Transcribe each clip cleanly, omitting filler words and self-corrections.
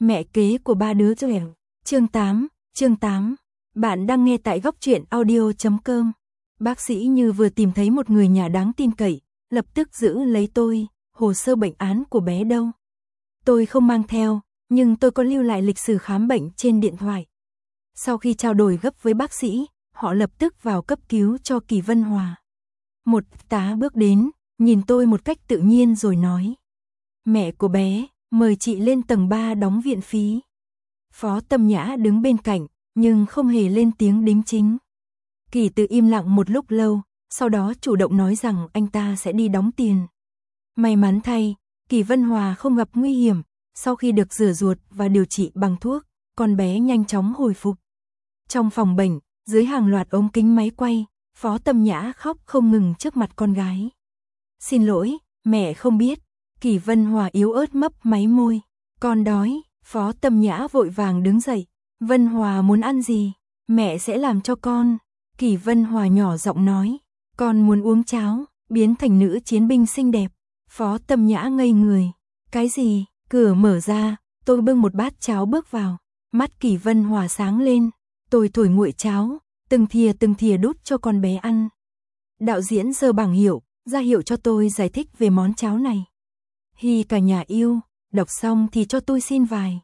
Mẹ kế của ba đứa trẻ. Chương 8. Bạn đang nghe tại góc truyện audio.com. Bác sĩ như vừa tìm thấy một người nhà đáng tin cậy, lập tức giữ lấy tôi. Hồ sơ bệnh án của bé đâu? Tôi không mang theo, nhưng tôi có lưu lại lịch sử khám bệnh trên điện thoại. Sau khi trao đổi gấp với bác sĩ, họ lập tức vào cấp cứu cho Kỳ Vân Hòa. Một tá bước đến, nhìn tôi một cách tự nhiên rồi nói: "Mẹ của bé, mời chị lên tầng 3 đóng viện phí." Phó Tâm Nhã đứng bên cạnh, nhưng không hề lên tiếng đính chính. Kỳ Từ im lặng một lúc lâu, sau đó chủ động nói rằng anh ta sẽ đi đóng tiền. May mắn thay, Kỳ Vân Hòa không gặp nguy hiểm, sau khi được rửa ruột và điều trị bằng thuốc, con bé nhanh chóng hồi phục. Trong phòng bệnh, dưới hàng loạt ống kính máy quay, Phó Tâm Nhã khóc không ngừng trước mặt con gái. "Xin lỗi, mẹ không biết." Kỳ Vân Hòa yếu ớt mấp máy môi. "Con đói." Phó Tâm Nhã vội vàng đứng dậy. "Vân Hòa muốn ăn gì? Mẹ sẽ làm cho con." Kỳ Vân Hòa nhỏ giọng nói. "Con muốn uống cháo." Biến thành nữ chiến binh xinh đẹp. Phó Tâm Nhã ngây người. "Cái gì?" Cửa mở ra, tôi bưng một bát cháo bước vào. Mắt Kỳ Vân Hòa sáng lên. Tôi thổi nguội cháo, từng thìa đút cho con bé ăn. Đạo diễn giơ bảng hiệu, ra hiệu cho tôi giải thích về món cháo này. "Hi cả nhà yêu." Đọc xong thì cho tôi xin vài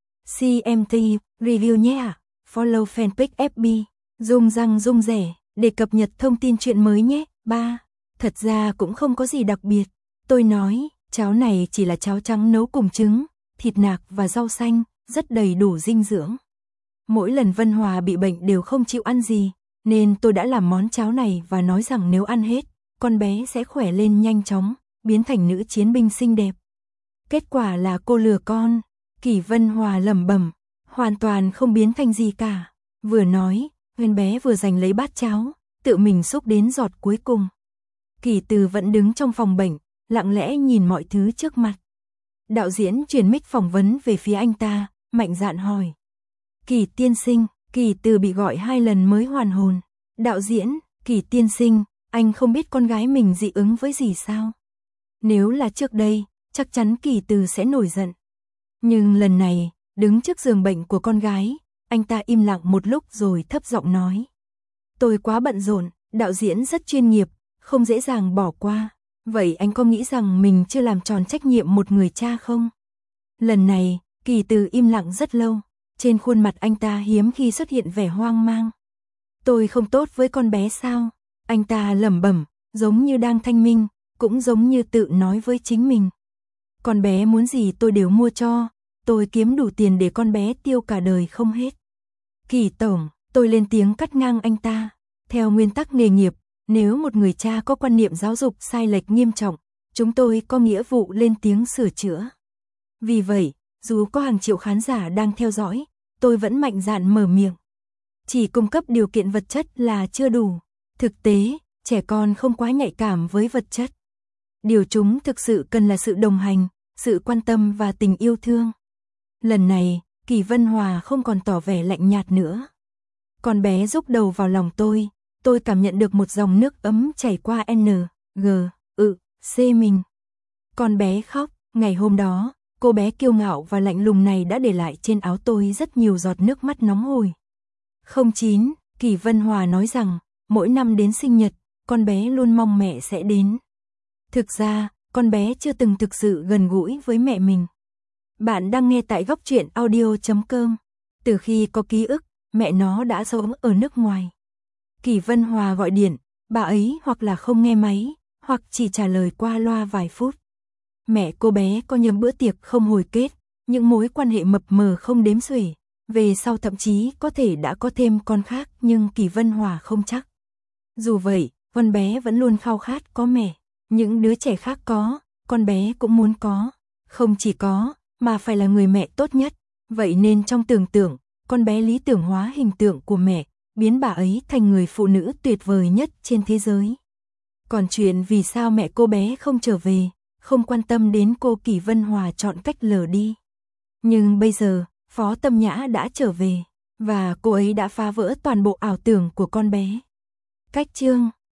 CMT review nhé ạ. Follow fanpage FB Rung răng rung rẻ để cập nhật thông tin chuyện mới nhé. 3. Thật ra cũng không có gì đặc biệt. Tôi nói, cháo này chỉ là cháo trắng nấu cùng trứng, thịt nạc và rau xanh, rất đầy đủ dinh dưỡng. Mỗi lần Vân Hòa bị bệnh đều không chịu ăn gì, nên tôi đã làm món cháo này và nói rằng nếu ăn hết, con bé sẽ khỏe lên nhanh chóng, biến thành nữ chiến binh xinh đẹp. Kết quả là cô lừa con. Kỳ Vân Hòa lẩm bẩm, hoàn toàn không biến thành gì cả. Vừa nói, con bé vừa giành lấy bát cháo, tự mình xúc đến giọt cuối cùng. Kỳ Từ vẫn đứng trong phòng bệnh, lặng lẽ nhìn mọi thứ trước mặt. Đạo diễn chuyển mic phỏng vấn về phía anh ta, mạnh dạn hỏi: "Kỳ tiên sinh." Kỳ Từ bị gọi 2 lần mới hoàn hồn. "Đạo diễn, Kỳ tiên sinh, anh không biết con gái mình dị ứng với gì sao?" Nếu là trước đây, chắc chắn Kỳ Từ sẽ nổi giận. Nhưng lần này, đứng trước giường bệnh của con gái, anh ta im lặng một lúc rồi thấp giọng nói: "Tôi quá bận rộn." Đạo diễn rất chuyên nghiệp, không dễ dàng bỏ qua. "Vậy anh có nghĩ rằng mình chưa làm tròn trách nhiệm một người cha không?" Lần này, Kỳ Từ im lặng rất lâu. Trên khuôn mặt anh ta hiếm khi xuất hiện vẻ hoang mang. "Tôi không tốt với con bé sao?" Anh ta lẩm bẩm, giống như đang thanh minh, cũng giống như tự nói với chính mình. "Con bé muốn gì tôi đều mua cho, tôi kiếm đủ tiền để con bé tiêu cả đời không hết." "Kỳ tổng." Tôi lên tiếng cắt ngang anh ta. "Theo nguyên tắc nghề nghiệp, nếu một người cha có quan niệm giáo dục sai lệch nghiêm trọng, chúng tôi có nghĩa vụ lên tiếng sửa chữa. Vì vậy, dù có hàng triệu khán giả đang theo dõi, tôi vẫn mạnh dạn mở miệng. Chỉ cung cấp điều kiện vật chất là chưa đủ. Thực tế, trẻ con không quá nhạy cảm với vật chất. Điều chúng thực sự cần là sự đồng hành, sự quan tâm và tình yêu thương." Lần này, Kỳ Vân Hòa không còn tỏ vẻ lạnh nhạt nữa. Con bé rúc đầu vào lòng tôi cảm nhận được một dòng nước ấm chảy qua C mình. Con bé khóc. Ngày hôm đó, cô bé kiêu ngạo và lạnh lùng này đã để lại trên áo tôi rất nhiều giọt nước mắt nóng hổi. 09, Kỳ Vân Hòa nói rằng, mỗi năm đến sinh nhật, con bé luôn mong mẹ sẽ đến. Thực ra, con bé chưa từng thực sự gần gũi với mẹ mình. Bạn đang nghe tại góc truyện audio.com. Từ khi có ký ức, mẹ nó đã sống ở nước ngoài. Kỳ Vân Hòa gọi điện, bà ấy hoặc là không nghe máy, hoặc chỉ trả lời qua loa vài phút. Mẹ cô bé có nhớ bữa tiệc không hồi kết, những mối quan hệ mập mờ không đếm xuể. Về sau thậm chí có thể đã có thêm con khác, nhưng Kỳ Vân Hòa không chắc. Dù vậy, con bé vẫn luôn khao khát có mẹ. Những đứa trẻ khác có, con bé cũng muốn có. Không chỉ có, mà phải là người mẹ tốt nhất. Vậy nên trong tưởng tượng, con bé lý tưởng hóa hình tượng của mẹ, biến bà ấy thành người phụ nữ tuyệt vời nhất trên thế giới. Còn chuyện vì sao mẹ cô bé không trở về, không quan tâm đến cô, Kỳ Vân Hòa chọn cách lờ đi. Nhưng bây giờ, Phó Tâm Nhã đã trở về, và cô ấy đã phá vỡ toàn bộ ảo tưởng của con bé. Cách chương